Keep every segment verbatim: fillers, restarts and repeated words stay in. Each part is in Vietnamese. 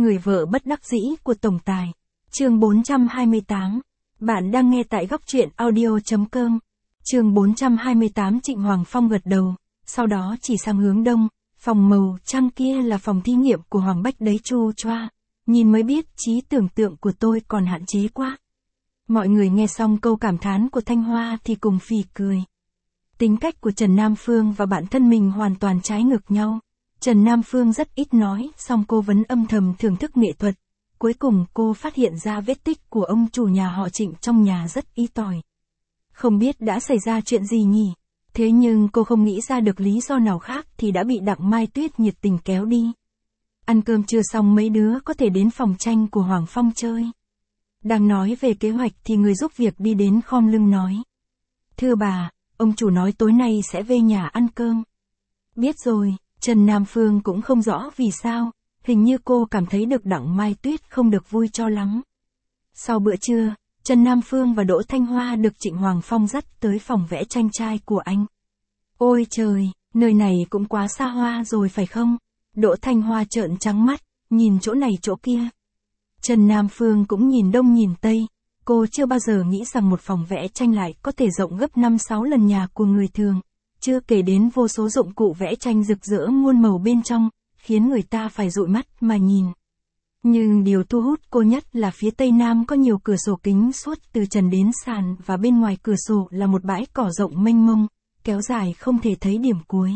Người vợ bất đắc dĩ của tổng tài. Chương bốn trăm hai mươi tám. Bạn đang nghe tại góc truyện audio chấm com. Chương bốn trăm hai mươi tám. Trịnh Hoàng Phong gật đầu, sau đó chỉ sang hướng đông, phòng màu trăng kia là phòng thí nghiệm của Hoàng Bách đấy chu choa. Nhìn mới biết trí tưởng tượng của tôi còn hạn chế quá. Mọi người nghe xong câu cảm thán của Thanh Hoa thì cùng phì cười. Tính cách của Trần Nam Phương và bản thân mình hoàn toàn trái ngược nhau. Trần Nam Phương rất ít nói, song cô vẫn âm thầm thưởng thức nghệ thuật. Cuối cùng cô phát hiện ra vết tích của ông chủ nhà họ Trịnh trong nhà rất ý tỏi. Không biết đã xảy ra chuyện gì nhỉ? Thế nhưng cô không nghĩ ra được lý do nào khác thì đã bị Đặng Mai Tuyết nhiệt tình kéo đi. Ăn cơm trưa xong mấy đứa có thể đến phòng tranh của Hoàng Phong chơi. Đang nói về kế hoạch thì người giúp việc đi đến khom lưng nói. Thưa bà, ông chủ nói tối nay sẽ về nhà ăn cơm. Biết rồi. Trần Nam Phương cũng không rõ vì sao, hình như cô cảm thấy được Đặng Mai Tuyết không được vui cho lắm. Sau bữa trưa, Trần Nam Phương và Đỗ Thanh Hoa được Trịnh Hoàng Phong dắt tới phòng vẽ tranh trai của anh. Ôi trời, nơi này cũng quá xa hoa rồi phải không? Đỗ Thanh Hoa trợn trắng mắt, nhìn chỗ này chỗ kia. Trần Nam Phương cũng nhìn đông nhìn tây, cô chưa bao giờ nghĩ rằng một phòng vẽ tranh lại có thể rộng gấp năm sáu lần nhà của người thường. Chưa kể đến vô số dụng cụ vẽ tranh rực rỡ muôn màu bên trong, khiến người ta phải dụi mắt mà nhìn. Nhưng điều thu hút cô nhất là phía tây nam có nhiều cửa sổ kính suốt từ trần đến sàn và bên ngoài cửa sổ là một bãi cỏ rộng mênh mông, kéo dài không thể thấy điểm cuối.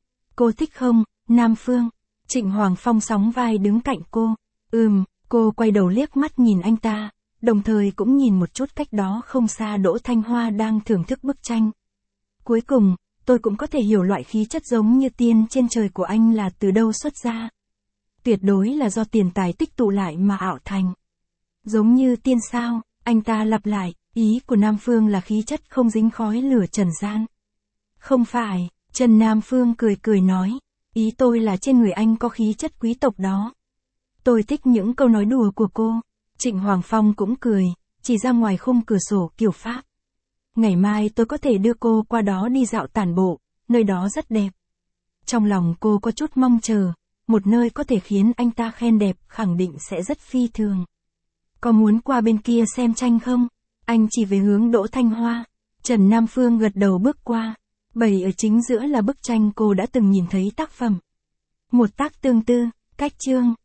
Cô thích không, Nam Phương? Trịnh Hoàng Phong sóng vai đứng cạnh cô. Ừm, cô quay đầu liếc mắt nhìn anh ta, đồng thời cũng nhìn một chút cách đó không xa Đỗ Thanh Hoa đang thưởng thức bức tranh. Cuối cùng, tôi cũng có thể hiểu loại khí chất giống như tiên trên trời của anh là từ đâu xuất ra. Tuyệt đối là do tiền tài tích tụ lại mà ảo thành. Giống như tiên sao, anh ta lặp lại, ý của Nam Phương là khí chất không dính khói lửa trần gian. Không phải, Trần Nam Phương cười cười nói, ý tôi là trên người anh có khí chất quý tộc đó. Tôi thích những câu nói đùa của cô. Trịnh Hoàng Phong cũng cười, chỉ ra ngoài khung cửa sổ kiểu Pháp. Ngày mai tôi có thể đưa cô qua đó đi dạo tản bộ, nơi đó rất đẹp. Trong lòng cô có chút mong chờ, một nơi có thể khiến anh ta khen đẹp khẳng định sẽ rất phi thường. Có muốn qua bên kia xem tranh không? Anh chỉ về hướng Đỗ Thanh Hoa. Trần Nam Phương gật đầu bước qua. Bày ở chính giữa là bức tranh cô đã từng nhìn thấy tác phẩm. Một tác tương tư, cách chương.